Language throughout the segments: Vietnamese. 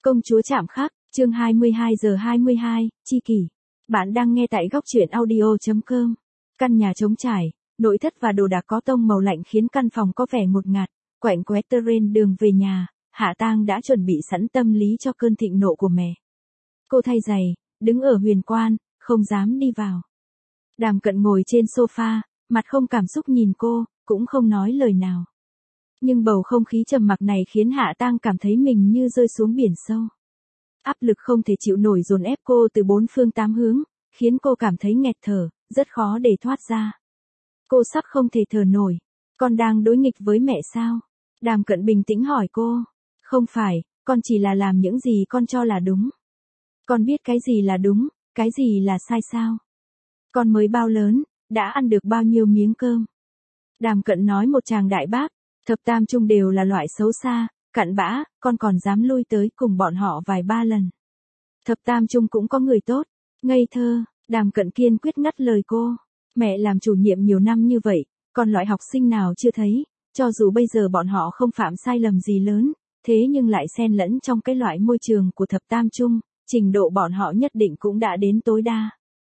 Công chúa chạm khắc, chương 22 giờ 22, chi kỷ. Bạn đang nghe tại góc truyện audio.com. Căn nhà trống trải, nội thất và đồ đạc có tông màu lạnh khiến căn phòng có vẻ ngột ngạt. Quạnh quét trên đường về nhà, Hạ Tang đã chuẩn bị sẵn tâm lý cho cơn thịnh nộ của mẹ. Cô thay giày, đứng ở huyền quan, không dám đi vào. Đàm Cận ngồi trên sofa, mặt không cảm xúc nhìn cô, cũng không nói lời nào. Nhưng bầu không khí trầm mặc này khiến Hạ Tang cảm thấy mình như rơi xuống biển sâu. Áp lực không thể chịu nổi dồn ép cô từ bốn phương tám hướng, khiến cô cảm thấy nghẹt thở, rất khó để thoát ra. Cô sắp không thể thở nổi. Con đang đối nghịch với mẹ sao? Đàm Cận bình tĩnh hỏi cô. Không phải, con chỉ là làm những gì con cho là đúng. Con biết cái gì là đúng, cái gì là sai sao? Con mới bao lớn, đã ăn được bao nhiêu miếng cơm? Đàm Cận nói một tràng đại bác. Thập tam trung đều là loại xấu xa, cặn bã, con còn dám lui tới cùng bọn họ vài ba lần. Thập tam trung cũng có người tốt, ngây thơ. Đàm Cận kiên quyết ngắt lời cô. Mẹ làm chủ nhiệm nhiều năm như vậy, còn loại học sinh nào chưa thấy, cho dù bây giờ bọn họ không phạm sai lầm gì lớn, thế nhưng lại xen lẫn trong cái loại môi trường của thập tam trung, trình độ bọn họ nhất định cũng đã đến tối đa.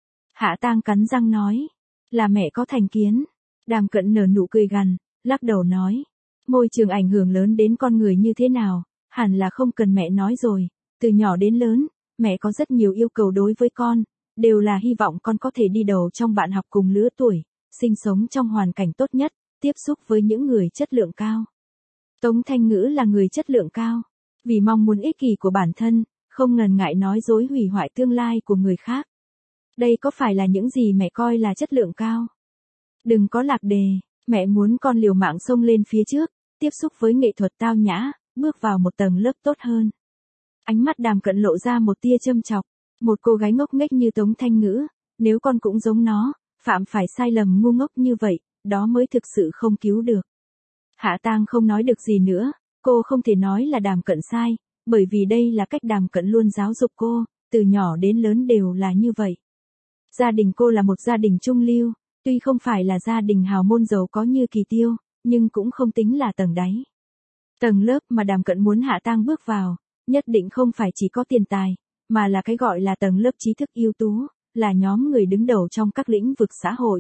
Hạ Tang cắn răng nói, là mẹ có thành kiến. Đàm Cận nở nụ cười gằn, lắc đầu nói. Môi trường ảnh hưởng lớn đến con người như thế nào, hẳn là không cần mẹ nói rồi, từ nhỏ đến lớn, mẹ có rất nhiều yêu cầu đối với con, đều là hy vọng con có thể đi đầu trong bạn học cùng lứa tuổi, sinh sống trong hoàn cảnh tốt nhất, tiếp xúc với những người chất lượng cao. Tống Thanh Ngữ là người chất lượng cao, vì mong muốn ích kỷ của bản thân, không ngần ngại nói dối hủy hoại tương lai của người khác. Đây có phải là những gì mẹ coi là chất lượng cao? Đừng có lạc đề. Mẹ muốn con liều mạng xông lên phía trước, tiếp xúc với nghệ thuật tao nhã, bước vào một tầng lớp tốt hơn. Ánh mắt Đàm Cận lộ ra một tia châm chọc. Một cô gái ngốc nghếch như Tống Thanh Ngữ, nếu con cũng giống nó, phạm phải sai lầm ngu ngốc như vậy, đó mới thực sự không cứu được. Hạ Tang không nói được gì nữa, cô không thể nói là Đàm Cận sai, bởi vì đây là cách Đàm Cận luôn giáo dục cô, từ nhỏ đến lớn đều là như vậy. Gia đình cô là một gia đình trung lưu. Tuy không phải là gia đình hào môn giàu có như Kỳ Tiêu, nhưng cũng không tính là tầng đáy. Tầng lớp mà Đàm Cận muốn Hạ Tang bước vào, nhất định không phải chỉ có tiền tài, mà là cái gọi là tầng lớp trí thức ưu tú, là nhóm người đứng đầu trong các lĩnh vực xã hội.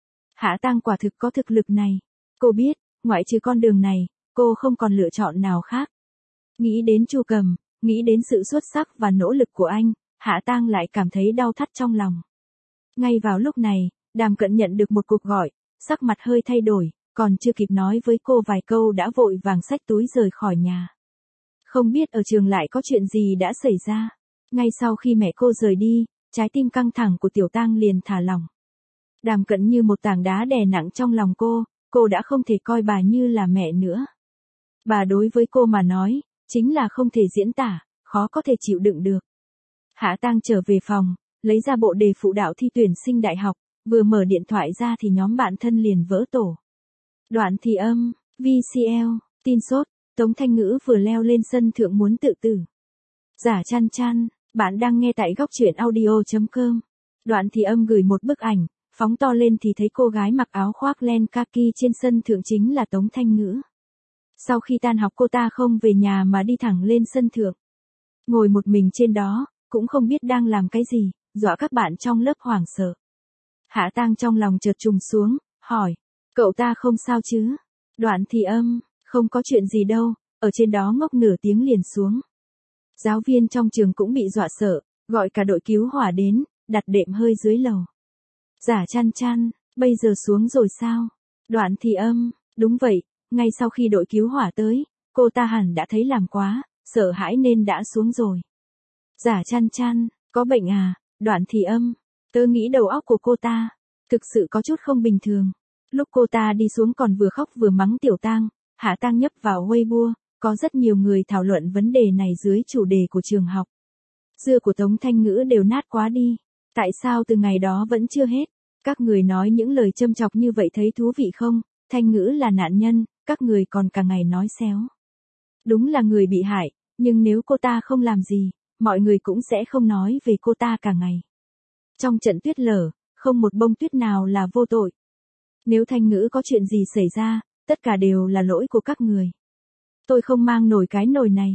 Hạ Tang quả thực có thực lực này. Cô biết, ngoại trừ con đường này, cô không còn lựa chọn nào khác. Nghĩ đến Chu Cầm, nghĩ đến sự xuất sắc và nỗ lực của anh, Hạ Tang lại cảm thấy đau thắt trong lòng. Ngay vào lúc này, Đàm Cận nhận được một cuộc gọi, sắc mặt hơi thay đổi, còn chưa kịp nói với cô vài câu đã vội vàng xách túi rời khỏi nhà. Không biết ở trường lại có chuyện gì đã xảy ra. Ngay sau khi mẹ cô rời đi, trái tim căng thẳng của Tiểu Tang liền thả lỏng. Đàm Cận như một tảng đá đè nặng trong lòng cô đã không thể coi bà như là mẹ nữa. Bà đối với cô mà nói, chính là không thể diễn tả, khó có thể chịu đựng được. Hạ Tang trở về phòng, lấy ra bộ đề phụ đạo thi tuyển sinh đại học. Vừa mở điện thoại ra thì nhóm bạn thân liền vỡ tổ. Đoạn thì âm, VCL, tin sốt, Tống Thanh Ngữ vừa leo lên sân thượng muốn tự tử. Giả chăn chăn, bạn đang nghe tại góc truyện audio.com. Đoạn thì âm gửi một bức ảnh, phóng to lên thì thấy cô gái mặc áo khoác len kaki trên sân thượng chính là Tống Thanh Ngữ. Sau khi tan học cô ta không về nhà mà đi thẳng lên sân thượng. Ngồi một mình trên đó, cũng không biết đang làm cái gì, dọa các bạn trong lớp hoảng sợ. Hạ Tang trong lòng chợt trùng xuống, hỏi, cậu ta không sao chứ? Đoạn thì âm, không có chuyện gì đâu, ở trên đó ngốc nửa tiếng liền xuống. Giáo viên trong trường cũng bị dọa sợ, gọi cả đội cứu hỏa đến, đặt đệm hơi dưới lầu. Giả chăn chăn, bây giờ xuống rồi sao? Đoạn thì âm, đúng vậy, ngay sau khi đội cứu hỏa tới, cô ta hẳn đã thấy làm quá, sợ hãi nên đã xuống rồi. Giả chăn chăn, có bệnh à? Đoạn thì âm. Tớ nghĩ đầu óc của cô ta, thực sự có chút không bình thường. Lúc cô ta đi xuống còn vừa khóc vừa mắng Tiểu Tang, Hạ Tang nhấp vào Weibo, có rất nhiều người thảo luận vấn đề này dưới chủ đề của trường học. Dưa của Tống Thanh Ngữ đều nát quá đi. Tại sao từ ngày đó vẫn chưa hết? Các người nói những lời châm chọc như vậy thấy thú vị không? Thanh Ngữ là nạn nhân, các người còn cả ngày nói xéo. Đúng là người bị hại, nhưng nếu cô ta không làm gì, mọi người cũng sẽ không nói về cô ta cả ngày. Trong trận tuyết lở, không một bông tuyết nào là vô tội. Nếu Thanh Ngữ có chuyện gì xảy ra, tất cả đều là lỗi của các người. Tôi không mang nổi cái nồi này.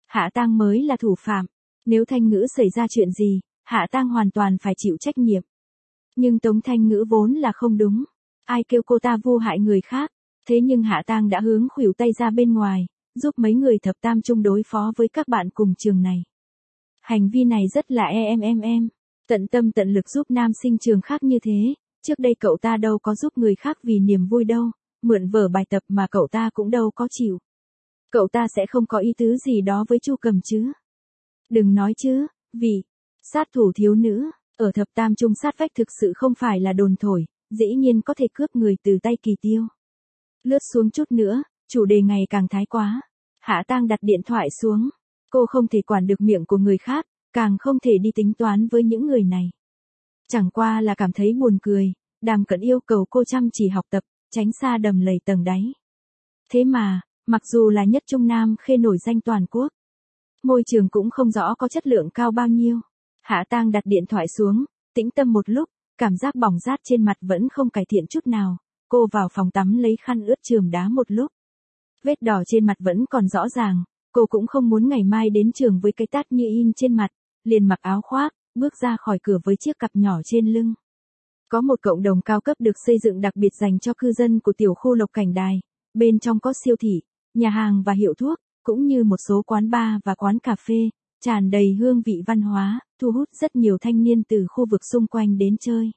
Hạ Tang mới là thủ phạm. Nếu Thanh Ngữ xảy ra chuyện gì, Hạ Tang hoàn toàn phải chịu trách nhiệm. Nhưng Tống Thanh Ngữ vốn là không đúng. Ai kêu cô ta vu hại người khác. Thế nhưng Hạ Tang đã hướng khuỷu tay ra bên ngoài, giúp mấy người thập tam trung đối phó với các bạn cùng trường này. Hành vi này rất là em. Tận tâm tận lực giúp nam sinh trường khác như thế, trước đây cậu ta đâu có giúp người khác vì niềm vui đâu, mượn vở bài tập mà cậu ta cũng đâu có chịu. Cậu ta sẽ không có ý tứ gì đó với Chu Cầm chứ. Đừng nói chứ, vì sát thủ thiếu nữ, ở thập tam trung sát vách thực sự không phải là đồn thổi, dĩ nhiên có thể cướp người từ tay Kỳ Tiêu. Lướt xuống chút nữa, chủ đề ngày càng thái quá. Hạ Tang đặt điện thoại xuống. Cô không thể quản được miệng của người khác, càng không thể đi tính toán với những người này. Chẳng qua là cảm thấy buồn cười, Đàm Cận yêu cầu cô chăm chỉ học tập, tránh xa đầm lầy tầng đáy. Thế mà, mặc dù là nhất trung nam khê nổi danh toàn quốc, môi trường cũng không rõ có chất lượng cao bao nhiêu. Hạ Tang đặt điện thoại xuống, tĩnh tâm một lúc, cảm giác bỏng rát trên mặt vẫn không cải thiện chút nào. Cô vào phòng tắm lấy khăn ướt chườm đá một lúc. Vết đỏ trên mặt vẫn còn rõ ràng, cô cũng không muốn ngày mai đến trường với cái tát như in trên mặt, liền mặc áo khoác, bước ra khỏi cửa với chiếc cặp nhỏ trên lưng. Có một cộng đồng cao cấp được xây dựng đặc biệt dành cho cư dân của tiểu khu Lộc Cảnh Đài, bên trong có siêu thị, nhà hàng và hiệu thuốc, cũng như một số quán bar và quán cà phê, tràn đầy hương vị văn hóa, thu hút rất nhiều thanh niên từ khu vực xung quanh đến chơi.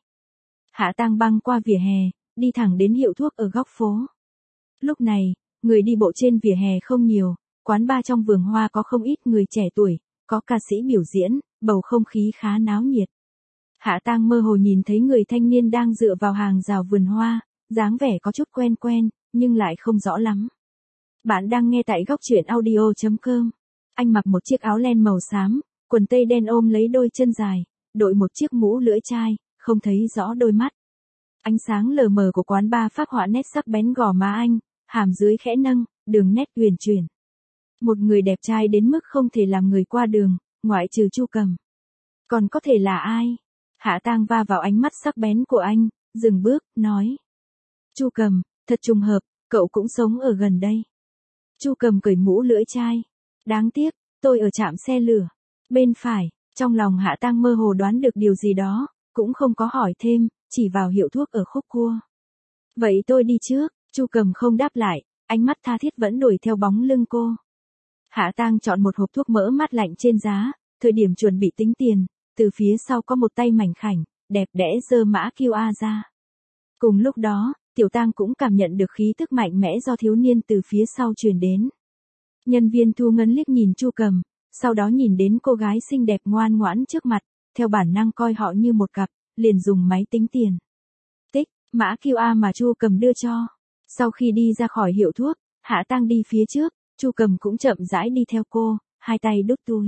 Hạ Tang băng qua vỉa hè, đi thẳng đến hiệu thuốc ở góc phố. Lúc này, người đi bộ trên vỉa hè không nhiều, quán bar trong vườn hoa có không ít người trẻ tuổi, có ca sĩ biểu diễn, bầu không khí khá náo nhiệt. Hạ Tang mơ hồ nhìn thấy người thanh niên đang dựa vào hàng rào vườn hoa, dáng vẻ có chút quen, nhưng lại không rõ lắm. Bạn đang nghe tại góc truyện audio.com. Anh mặc một chiếc áo len màu xám, quần tây đen ôm lấy đôi chân dài, đội một chiếc mũ lưỡi chai, không thấy rõ đôi mắt. Ánh sáng lờ mờ của quán bar phác họa nét sắc bén gò má anh, hàm dưới khẽ nâng, đường nét huyền chuyển. Một người đẹp trai đến mức không thể làm người qua đường, ngoại trừ Chu Cầm. Còn có thể là ai? Hạ Tang va vào ánh mắt sắc bén của anh, dừng bước, nói. Chu Cầm, thật trùng hợp, cậu cũng sống ở gần đây. Chu Cầm cởi mũ lưỡi chai. Đáng tiếc, tôi ở trạm xe lửa. Bên phải, trong lòng Hạ Tang mơ hồ đoán được điều gì đó, cũng không có hỏi thêm, chỉ vào hiệu thuốc ở khúc cua. Vậy tôi đi trước, Chu Cầm không đáp lại, ánh mắt tha thiết vẫn đuổi theo bóng lưng cô. Hạ Tang chọn một hộp thuốc mỡ mát lạnh trên giá, thời điểm chuẩn bị tính tiền, từ phía sau có một tay mảnh khảnh, đẹp đẽ giơ mã QR ra. Cùng lúc đó, Tiểu Tang cũng cảm nhận được khí tức mạnh mẽ do thiếu niên từ phía sau truyền đến. Nhân viên thu ngân liếc nhìn Chu Cầm, sau đó nhìn đến cô gái xinh đẹp ngoan ngoãn trước mặt, theo bản năng coi họ như một cặp, liền dùng máy tính tiền. Tích, mã QR mà Chu Cầm đưa cho. Sau khi đi ra khỏi hiệu thuốc, Hạ Tang đi phía trước, Chu Cầm cũng chậm rãi đi theo cô, hai tay đút túi.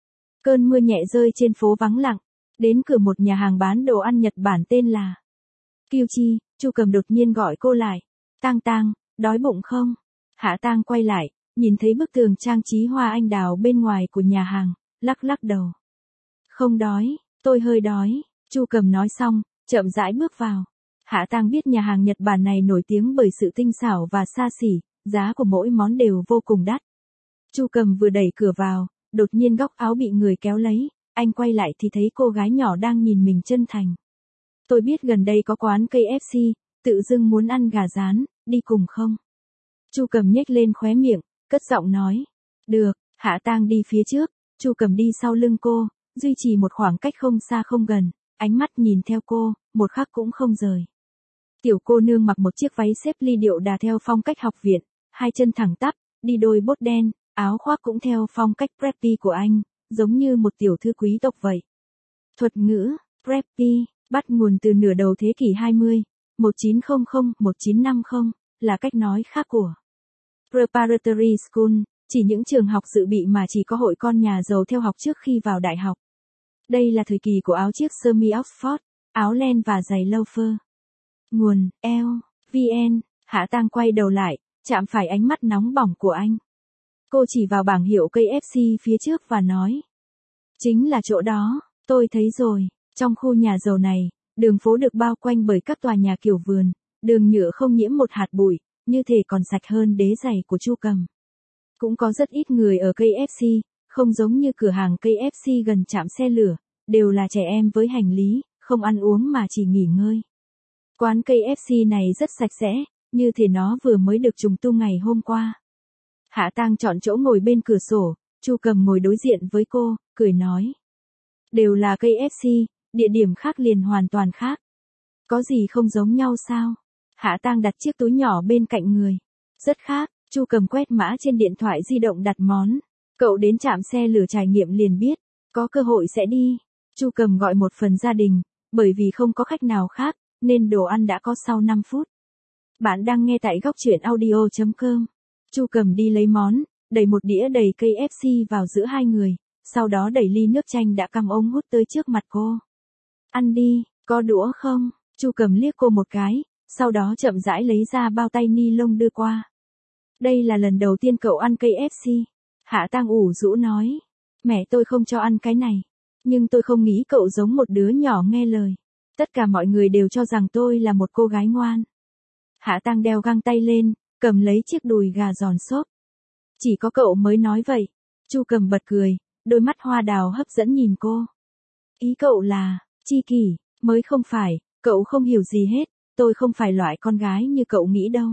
Cơn mưa nhẹ rơi trên phố vắng lặng, đến cửa một nhà hàng bán đồ ăn Nhật Bản tên là Kyuchi, Chu Cầm đột nhiên gọi cô lại. Tang Tang, đói bụng không? Hạ Tang quay lại, nhìn thấy bức tường trang trí hoa anh đào bên ngoài của nhà hàng, lắc lắc đầu. Không đói, tôi hơi đói, Chu Cầm nói xong, chậm rãi bước vào. Hạ Tang biết nhà hàng Nhật Bản này nổi tiếng bởi sự tinh xảo và xa xỉ, giá của mỗi món đều vô cùng đắt. Chu Cầm vừa đẩy cửa vào, đột nhiên góc áo bị người kéo lấy, anh quay lại thì thấy cô gái nhỏ đang nhìn mình chân thành. Tôi biết gần đây có quán KFC, tự dưng muốn ăn gà rán, đi cùng không? Chu Cầm nhếch lên khóe miệng, cất giọng nói. Được, Hạ Tang đi phía trước, Chu Cầm đi sau lưng cô, duy trì một khoảng cách không xa không gần, ánh mắt nhìn theo cô, một khắc cũng không rời. Tiểu cô nương mặc một chiếc váy xếp ly điệu đà theo phong cách học viện, hai chân thẳng tắp, đi đôi bốt đen, áo khoác cũng theo phong cách preppy của anh, giống như một tiểu thư quý tộc vậy. Thuật ngữ, preppy, bắt nguồn từ nửa đầu thế kỷ 20, 1900-1950, là cách nói khác của preparatory school, chỉ những trường học dự bị mà chỉ có hội con nhà giàu theo học trước khi vào đại học. Đây là thời kỳ của áo chiếc sơ mi Oxford, áo len và giày loafer. Nguồn, VN, Hạ Tang quay đầu lại, chạm phải ánh mắt nóng bỏng của anh. Cô chỉ vào bảng hiệu KFC phía trước và nói. Chính là chỗ đó, tôi thấy rồi, trong khu nhà giàu này, đường phố được bao quanh bởi các tòa nhà kiểu vườn, đường nhựa không nhiễm một hạt bụi, như thể còn sạch hơn đế giày của Chu Cầm. Cũng có rất ít người ở KFC, Không giống như cửa hàng KFC gần trạm xe lửa, đều là trẻ em với hành lý, không ăn uống mà chỉ nghỉ ngơi. Quán KFC này rất sạch sẽ, như thể nó vừa mới được trùng tu ngày hôm qua. Hạ Tang chọn chỗ ngồi bên cửa sổ, Chu Cầm ngồi đối diện với cô, cười nói. Đều là KFC, địa điểm khác liền hoàn toàn khác. Có gì không giống nhau sao? Hạ Tang đặt chiếc túi nhỏ bên cạnh người. Rất khác, Chu Cầm quét mã trên điện thoại di động đặt món. Cậu đến trạm xe lửa trải nghiệm liền biết, có cơ hội sẽ đi. Chu Cầm gọi một phần gia đình, bởi vì không có khách nào khác, nên đồ ăn đã có sau 5 phút. Bạn đang nghe tại góc truyện audio.com. Chu Cầm đi lấy món, đẩy một đĩa đầy KFC vào giữa hai người, sau đó đẩy ly nước chanh đã căm ống hút tới trước mặt cô. Ăn đi, có đũa không? Chu Cầm liếc cô một cái, sau đó chậm rãi lấy ra bao tay ni lông đưa qua. Đây là lần đầu tiên cậu ăn KFC. Hạ Tang ủ rũ nói. Mẹ tôi không cho ăn cái này. Nhưng tôi không nghĩ cậu giống một đứa nhỏ nghe lời. Tất cả mọi người đều cho rằng tôi là một cô gái ngoan. Hạ Tang đeo găng tay lên, cầm lấy chiếc đùi gà giòn xốp. Chỉ có cậu mới nói vậy. Chu Cầm bật cười, đôi mắt hoa đào hấp dẫn nhìn cô. Ý cậu là, chi kỷ, mới không phải, cậu không hiểu gì hết, tôi không phải loại con gái như cậu nghĩ đâu.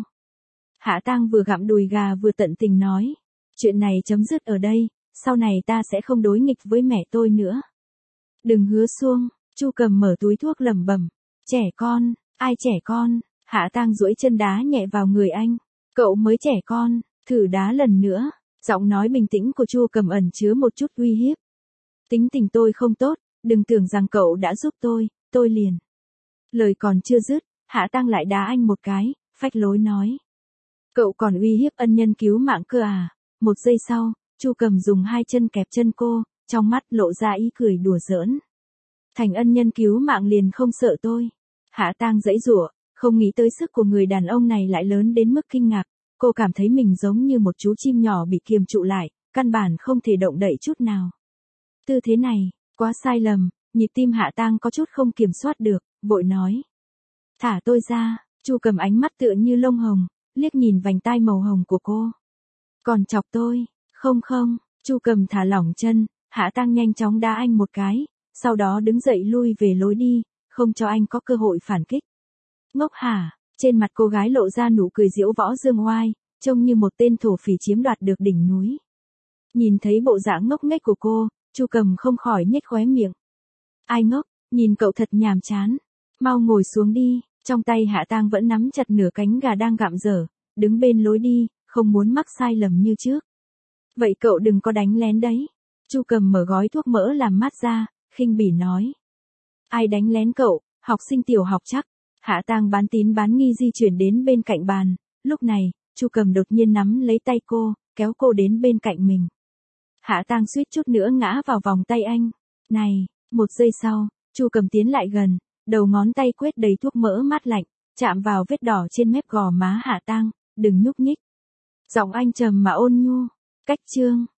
Hạ Tang vừa gặm đùi gà vừa tận tình nói. Chuyện này chấm dứt ở đây, sau này ta sẽ không đối nghịch với mẹ tôi nữa. Đừng hứa xuông, Chu Cầm mở túi thuốc lẩm bẩm. Trẻ con, ai trẻ con? Hạ Tang duỗi chân đá nhẹ vào người anh. Cậu mới trẻ con, thử đá lần nữa. Giọng nói bình tĩnh của Chu Cầm ẩn chứa một chút uy hiếp. Tính tình tôi không tốt, đừng tưởng rằng cậu đã giúp tôi liền. Lời còn chưa dứt, Hạ Tang lại đá anh một cái, phách lối nói. Cậu còn uy hiếp ân nhân cứu mạng cơ à? Một giây sau, Chu Cầm dùng hai chân kẹp chân cô, trong mắt lộ ra ý cười đùa giỡn. Thành ân nhân cứu mạng liền không sợ tôi. Hạ Tang giãy giụa, không nghĩ tới sức của người đàn ông này lại lớn đến mức kinh ngạc. Cô cảm thấy mình giống như một chú chim nhỏ bị kiềm trụ lại, căn bản không thể động đậy chút nào. Tư thế này, quá sai lầm, nhịp tim Hạ Tang có chút không kiểm soát được, vội nói. Thả tôi ra. Chu Cầm ánh mắt tựa như lông hồng, liếc nhìn vành tai màu hồng của cô. Còn chọc tôi, không, Chu Cầm thả lỏng chân, Hạ Tang nhanh chóng đá anh một cái, sau đó đứng dậy lui về lối đi, không cho anh có cơ hội phản kích. Ngốc hả? Trên mặt cô gái lộ ra nụ cười diễu võ dương oai, trông như một tên thổ phỉ chiếm đoạt được đỉnh núi. Nhìn thấy bộ dạng ngốc nghếch của cô, Chu Cầm không khỏi nhếch khóe miệng. Ai ngốc, nhìn cậu thật nhàm chán. Mau ngồi xuống đi. Trong tay Hạ Tang vẫn nắm chặt nửa cánh gà đang gặm dở, đứng bên lối đi, không muốn mắc sai lầm như trước. Vậy cậu đừng có đánh lén đấy. Chu Cầm mở gói thuốc mỡ làm mát ra, khinh bỉ nói. Ai đánh lén cậu, học sinh tiểu học chắc. Hạ Tang bán tín bán nghi di chuyển đến bên cạnh bàn, lúc này, Chu Cầm đột nhiên nắm lấy tay cô, kéo cô đến bên cạnh mình. Hạ Tang suýt chút nữa ngã vào vòng tay anh. Này, một giây sau, Chu Cầm tiến lại gần, đầu ngón tay quét đầy thuốc mỡ mát lạnh, chạm vào vết đỏ trên mép gò má Hạ Tang, đừng nhúc nhích. Giọng anh trầm mà ôn nhu. Cách chương.